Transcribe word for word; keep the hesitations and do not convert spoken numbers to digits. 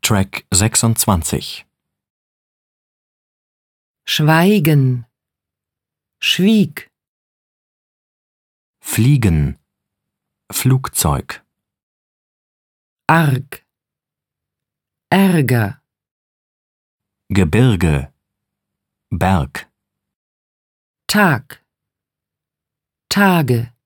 Track sechsundzwanzig. Schweigen, schwieg, Fliegen, Flugzeug, arg, Ärger, Gebirge, Berg, Tag, Tage.